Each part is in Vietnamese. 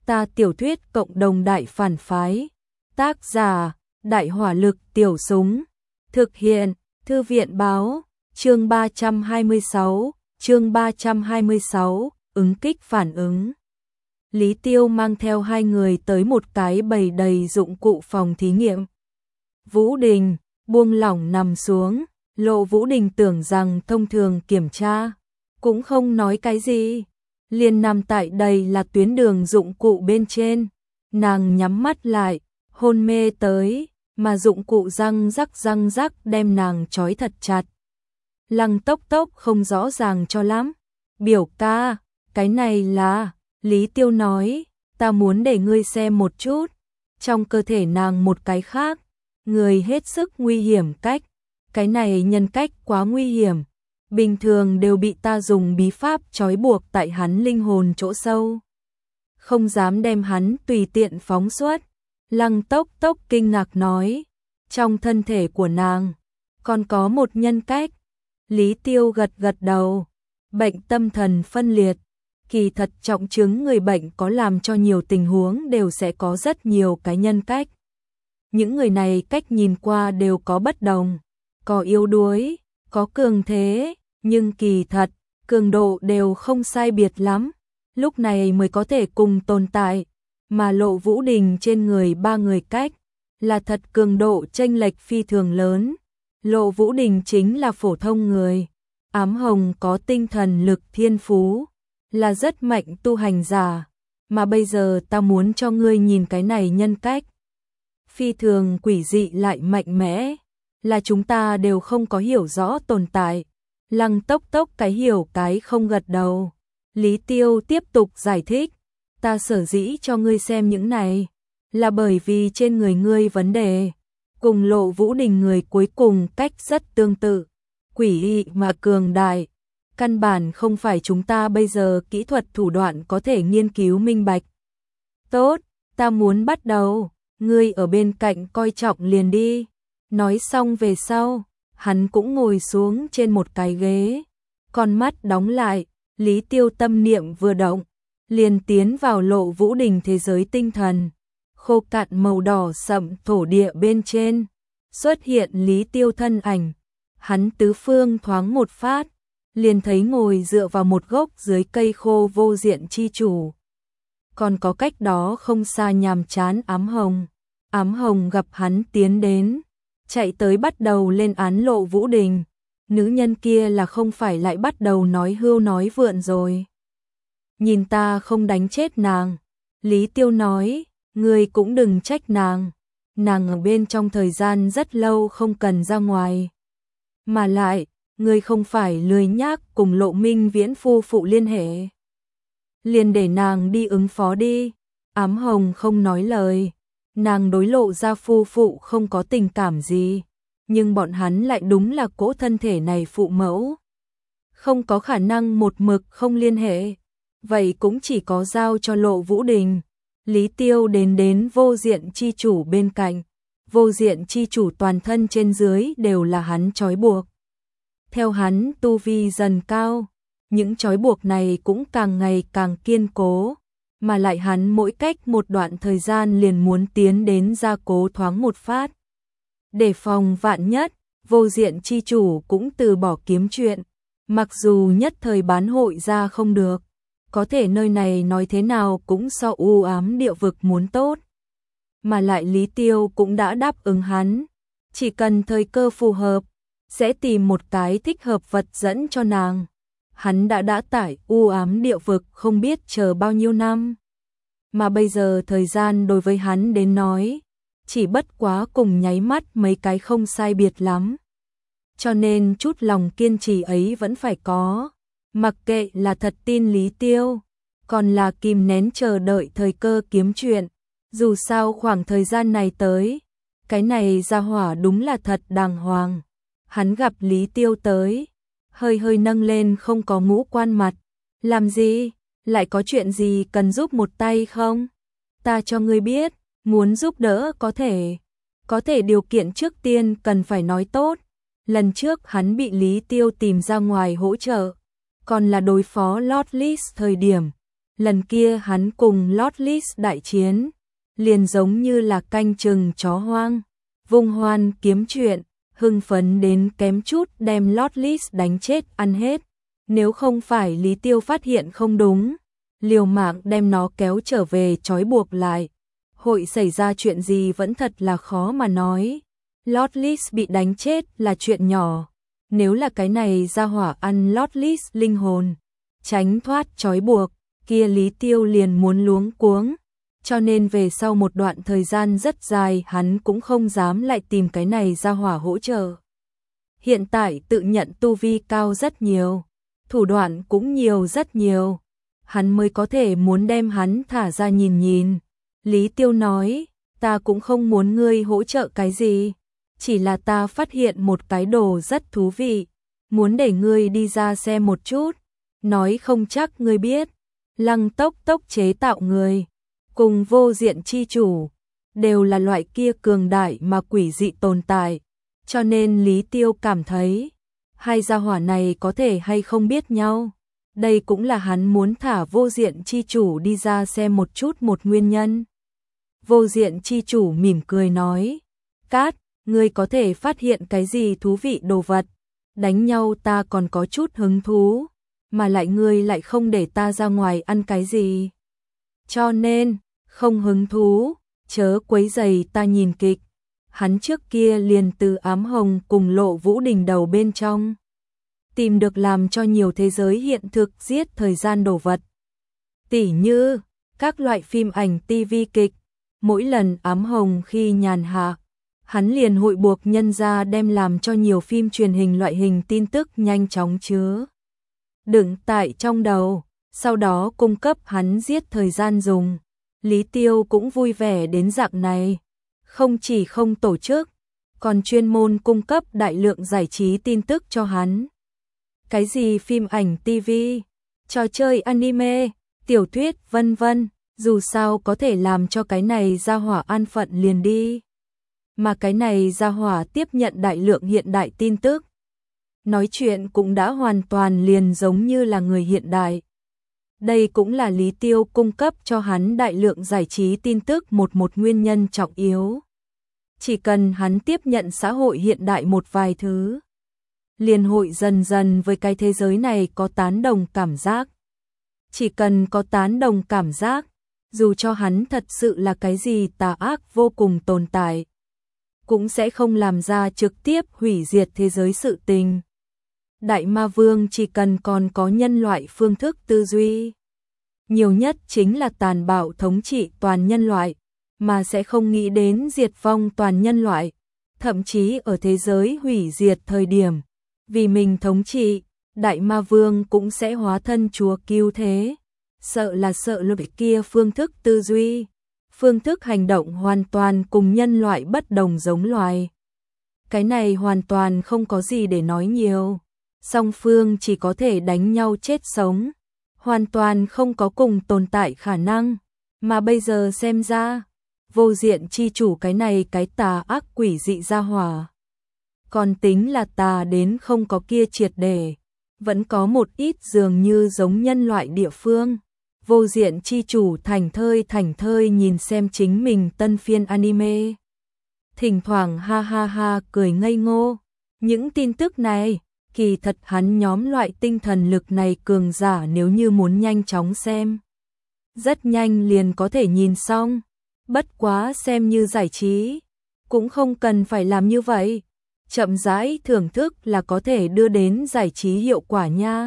Ta tiểu thuyết cộng đồng đại phản phái. Tác giả: Đại hỏa lực tiểu súng. Thực hiện: Thư viện báo. Chương 326, ứng kích phản ứng. Lý Tiêu mang theo hai người tới một cái bầy đầy dụng cụ phòng thí nghiệm. Vũ Đình buông lỏng nằm xuống, Lộ Vũ Đình tưởng rằng thông thường kiểm tra, cũng không nói cái gì, liền nằm tại đây là tuyến đường dụng cụ bên trên. Nàng nhắm mắt lại, hôn mê tới, mà dụng cụ răng rắc đem nàng trói thật chặt. Lăng Tốc Tốc không rõ ràng cho lắm. Biểu ca, cái này là... Lý Tiêu nói, ta muốn để ngươi xem một chút. Trong cơ thể nàng một cái khác, người hết sức nguy hiểm cách. Cái này nhân cách quá nguy hiểm. Bình thường đều bị ta dùng bí pháp trói buộc tại hắn linh hồn chỗ sâu. Không dám đem hắn tùy tiện phóng xuất. Lăng Tốc Tốc kinh ngạc nói, trong thân thể của nàng còn có một nhân cách. Lý Tiêu gật đầu. Bệnh tâm thần phân liệt, kỳ thật trọng chứng người bệnh có làm cho nhiều tình huống đều sẽ có rất nhiều cái nhân cách. Những người này cách nhìn qua đều có bất đồng, có yếu đuối, có cường thế, nhưng kỳ thật, cường độ đều không sai biệt lắm, lúc này mới có thể cùng tồn tại. Mà Lộ Vũ Đình trên người ba người cách, là thật cường độ chênh lệch phi thường lớn. Lộ Vũ Đình chính là phổ thông người, Ám Hồng có tinh thần lực thiên phú, là rất mạnh tu hành giả, mà bây giờ ta muốn cho ngươi nhìn cái này nhân cách. Phi thường quỷ dị lại mạnh mẽ, là chúng ta đều không có hiểu rõ tồn tại. Lăng Tốc Tốc cái hiểu cái không gật đầu. Lý Tiêu tiếp tục giải thích, ta sở dĩ cho ngươi xem những này, là bởi vì trên người ngươi vấn đề, cùng Lộ Vũ Đình người cuối cùng cách rất tương tự, quỷ dị mà cường đại. Căn bản không phải chúng ta bây giờ kỹ thuật thủ đoạn có thể nghiên cứu minh bạch. Tốt, ta muốn bắt đầu, ngươi ở bên cạnh coi trọng liền đi. Nói xong về sau, hắn cũng ngồi xuống trên một cái ghế, con mắt đóng lại. Lý Tiêu tâm niệm vừa động, liền tiến vào Lộ Vũ Đình thế giới tinh thần. Khô cạn màu đỏ sậm thổ địa bên trên, xuất hiện Lý Tiêu thân ảnh. Hắn tứ phương thoáng một phát, liền thấy ngồi dựa vào một gốc dưới cây khô vô diện chi chủ. Còn có cách đó không xa nhàm chán Ám Hồng. Ám Hồng gặp hắn tiến đến, chạy tới bắt đầu lên án Lộ Vũ Đình. Nữ nhân kia là không phải lại bắt đầu nói hưu nói vượn rồi. Nhìn ta không đánh chết nàng. Lý Tiêu nói, ngươi cũng đừng trách nàng. Nàng ở bên trong thời gian rất lâu không cần ra ngoài. Mà lại, ngươi không phải lười nhác cùng Lộ Minh Viễn phu phụ liên hệ. Liền để nàng đi ứng phó đi. Ám Hồng không nói lời. Nàng đối Lộ gia phu phụ không có tình cảm gì. Nhưng bọn hắn lại đúng là cỗ thân thể này phụ mẫu. Không có khả năng một mực không liên hệ. Vậy cũng chỉ có giao cho Lộ Vũ Đình. Lý Tiêu đến vô diện chi chủ bên cạnh. Vô diện chi chủ toàn thân trên dưới đều là hắn trói buộc. Theo hắn tu vi dần cao, những trói buộc này cũng càng ngày càng kiên cố. Mà lại hắn mỗi cách một đoạn thời gian liền muốn tiến đến gia cố thoáng một phát. Để phòng vạn nhất, vô diện chi chủ cũng từ bỏ kiếm chuyện. Mặc dù nhất thời bán hội ra không được, có thể nơi này nói thế nào cũng so u ám địa vực muốn tốt. Mà lại Lý Tiêu cũng đã đáp ứng hắn, chỉ cần thời cơ phù hợp, sẽ tìm một cái thích hợp vật dẫn cho nàng. Hắn đã tải u ám địa vực không biết chờ bao nhiêu năm. Mà bây giờ thời gian đối với hắn đến nói, chỉ bất quá cùng nháy mắt mấy cái không sai biệt lắm. Cho nên chút lòng kiên trì ấy vẫn phải có. Mặc kệ là thật tin Lý Tiêu, còn là kìm nén chờ đợi thời cơ kiếm chuyện. Dù sao khoảng thời gian này tới, cái này ra hỏa đúng là thật đàng hoàng. Hắn gặp Lý Tiêu tới, hơi nâng lên không có ngũ quan mặt. Làm gì? Lại có chuyện gì cần giúp một tay không? Ta cho ngươi biết, muốn giúp đỡ có thể điều kiện trước tiên cần phải nói tốt. Lần trước hắn bị Lý Tiêu tìm ra ngoài hỗ trợ, còn là đối phó Lord Lys thời điểm, Lần kia hắn cùng Lotlis đại chiến, liền giống như là canh chừng chó hoang, vung hoan kiếm chuyện, hưng phấn đến kém chút đem Lotlis đánh chết ăn hết. Nếu không phải Lý Tiêu phát hiện không đúng, liều mạng đem nó kéo trở về trói buộc lại, hội xảy ra chuyện gì vẫn thật là khó mà nói. Lotlis bị đánh chết là chuyện nhỏ, nếu là cái này ra hỏa ăn Lotlis linh hồn, tránh thoát trói buộc, kia Lý Tiêu liền muốn luống cuống, cho nên về sau một đoạn thời gian rất dài hắn cũng không dám lại tìm cái này ra hỏa hỗ trợ. Hiện tại tự nhận tu vi cao rất nhiều, thủ đoạn cũng nhiều rất nhiều, hắn mới có thể muốn đem hắn thả ra nhìn nhìn. Lý Tiêu nói, ta cũng không muốn ngươi hỗ trợ cái gì, chỉ là ta phát hiện một cái đồ rất thú vị, muốn để ngươi đi ra xem một chút, nói không chắc ngươi biết, Lăng Tốc Tốc chế tạo người, cùng Vô Diện chi chủ, đều là loại kia cường đại mà quỷ dị tồn tại, cho nên Lý Tiêu cảm thấy, hai gia hỏa này có thể hay không biết nhau, đây cũng là hắn muốn thả Vô Diện chi chủ đi ra xem một chút một nguyên nhân. Vô Diện chi chủ mỉm cười nói, Cát, ngươi có thể phát hiện cái gì thú vị đồ vật, đánh nhau ta còn có chút hứng thú, mà lại ngươi lại không để ta ra ngoài ăn cái gì. Cho nên, không hứng thú, chớ quấy rầy ta nhìn kịch. Hắn trước kia liền từ Ám Hồng cùng Lộ Vũ Đình đầu bên trong tìm được làm cho nhiều thế giới hiện thực giết thời gian đồ vật. Tỉ như, các loại phim ảnh TV kịch, mỗi lần Ám Hồng khi nhàn hạ, hắn liền hội buộc nhân ra đem làm cho nhiều phim truyền hình loại hình tin tức nhanh chóng chứa đựng tại trong đầu, sau đó cung cấp hắn giết thời gian dùng. Lý Tiêu cũng vui vẻ đến dạng này, không chỉ không tổ chức, còn chuyên môn cung cấp đại lượng giải trí tin tức cho hắn. Cái gì phim ảnh TV, trò chơi anime, tiểu thuyết vân vân, dù sao có thể làm cho cái này ra hỏa an phận liền đi. Mà cái này ra hỏa tiếp nhận đại lượng hiện đại tin tức. Nói chuyện cũng đã hoàn toàn liền giống như là người hiện đại. Đây cũng là Lý Tiêu cung cấp cho hắn đại lượng giải trí tin tức một nguyên nhân trọng yếu. Chỉ cần hắn tiếp nhận xã hội hiện đại một vài thứ, liền hội dần dần với cái thế giới này có tán đồng cảm giác. Chỉ cần có tán đồng cảm giác, dù cho hắn thật sự là cái gì tà ác vô cùng tồn tại, cũng sẽ không làm ra trực tiếp hủy diệt thế giới sự tình. Đại Ma Vương chỉ cần còn có nhân loại phương thức tư duy, nhiều nhất chính là tàn bạo thống trị toàn nhân loại, mà sẽ không nghĩ đến diệt vong toàn nhân loại, thậm chí ở thế giới hủy diệt thời điểm, vì mình thống trị, Đại Ma Vương cũng sẽ hóa thân chúa cứu thế, sợ lực kia phương thức tư duy, phương thức hành động hoàn toàn cùng nhân loại bất đồng giống loài. Cái này hoàn toàn không có gì để nói nhiều, song phương chỉ có thể đánh nhau chết sống, hoàn toàn không có cùng tồn tại khả năng, mà bây giờ xem ra, Vô Diện chi chủ cái này cái tà ác quỷ dị ra hỏa. Còn tính là tà đến không có kia triệt để, vẫn có một ít dường như giống nhân loại địa phương. Vô Diện chi chủ thảnh thơi nhìn xem chính mình tân phiên anime. Thỉnh thoảng ha ha ha cười ngây ngô. Những tin tức này, kỳ thật hắn nhóm loại tinh thần lực này cường giả nếu như muốn nhanh chóng xem, rất nhanh liền có thể nhìn xong. Bất quá xem như giải trí, cũng không cần phải làm như vậy. Chậm rãi thưởng thức là có thể đưa đến giải trí hiệu quả nha.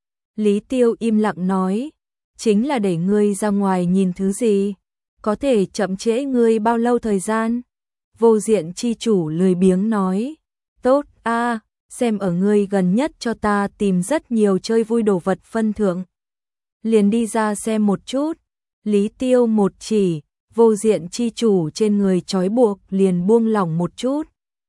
Lý Tiêu im lặng nói, chính là để ngươi ra ngoài nhìn thứ gì, có thể chậm trễ ngươi bao lâu thời gian. Vô Diện chi chủ lười biếng nói, tốt a, xem ở ngươi gần nhất cho ta tìm rất nhiều chơi vui đồ vật phân thưởng, liền đi ra xem một chút. Lý Tiêu một chỉ, Vô Diện chi chủ trên người trói buộc liền buông lỏng một chút.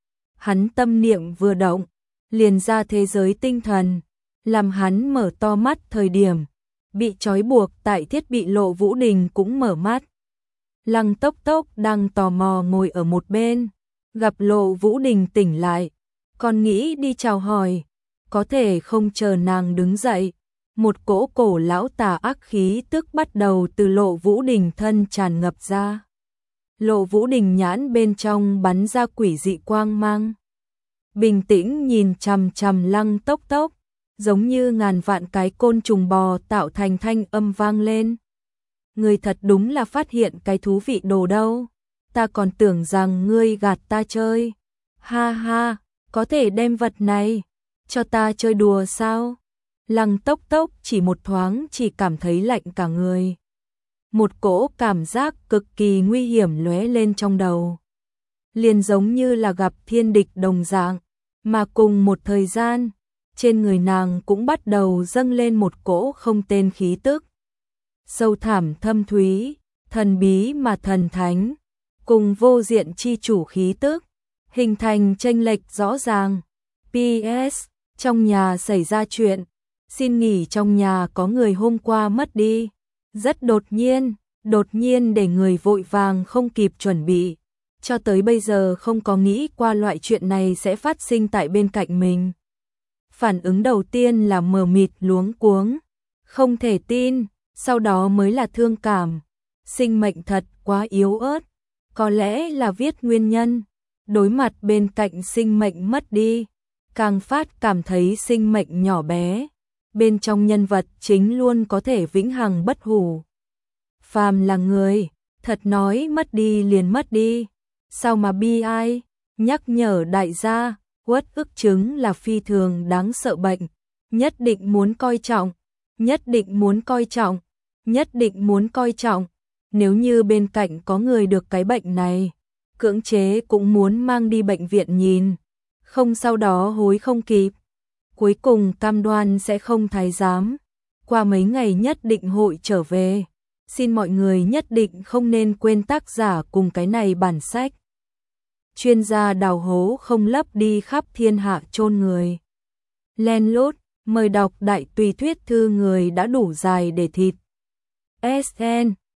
Hắn tâm niệm vừa động, liền ra thế giới tinh thần, làm hắn mở to mắt thời điểm, bị trói buộc tại thiết bị Lộ Vũ Đình cũng mở mắt. Lăng Tốc Tốc đang tò mò ngồi ở một bên, gặp Lộ Vũ Đình tỉnh lại, còn nghĩ đi chào hỏi, có thể không chờ nàng đứng dậy, một cỗ cổ lão tà ác khí tức bắt đầu từ Lộ Vũ Đình thân tràn ngập ra. Lộ Vũ Đình nhãn bên trong bắn ra quỷ dị quang mang. Bình tĩnh nhìn chằm chằm Lăng Tốc Tốc, giống như ngàn vạn cái côn trùng bò tạo thành thanh âm vang lên. Ngươi thật đúng là phát hiện cái thú vị đồ đâu, ta còn tưởng rằng ngươi gạt ta chơi. Ha ha, có thể đem vật này cho ta chơi đùa sao? Lăng Tốc Tốc chỉ một thoáng chỉ cảm thấy lạnh cả người. Một cỗ cảm giác cực kỳ nguy hiểm lóe lên trong đầu. Liền giống như là gặp thiên địch đồng dạng, mà cùng một thời gian, trên người nàng cũng bắt đầu dâng lên một cỗ không tên khí tức. Sâu thẳm thâm thúy, thần bí mà thần thánh, cùng vô diện chi chủ khí tức, hình thành chênh lệch rõ ràng. PS, trong nhà xảy ra chuyện, xin nghỉ trong nhà có người hôm qua mất đi. Rất đột nhiên để người vội vàng không kịp chuẩn bị. Cho tới bây giờ không có nghĩ qua loại chuyện này sẽ phát sinh tại bên cạnh mình. Phản ứng đầu tiên là mờ mịt luống cuống, không thể tin, sau đó mới là thương cảm. Sinh mệnh thật quá yếu ớt, có lẽ là viết nguyên nhân. Đối mặt bên cạnh sinh mệnh mất đi, càng phát cảm thấy sinh mệnh nhỏ bé. Bên trong nhân vật chính luôn có thể vĩnh hằng bất hủ. Phàm là người, thật nói mất đi liền mất đi. Sao mà bi ai, nhắc nhở đại gia, uất ức chứng là phi thường đáng sợ bệnh. Nhất định muốn coi trọng, nhất định muốn coi trọng, nhất định muốn coi trọng. Nếu như bên cạnh có người được cái bệnh này, cưỡng chế cũng muốn mang đi bệnh viện nhìn. Không sau đó hối không kịp. Cuối cùng cam đoan sẽ không thái giám. Qua mấy ngày nhất định hội trở về. Xin mọi người nhất định không nên quên tác giả cùng cái này bản sách. Chuyên gia đào hố không lấp đi khắp thiên hạ chôn người. Len lút, mời đọc đại tùy thuyết thư người đã đủ dài để thịt. SN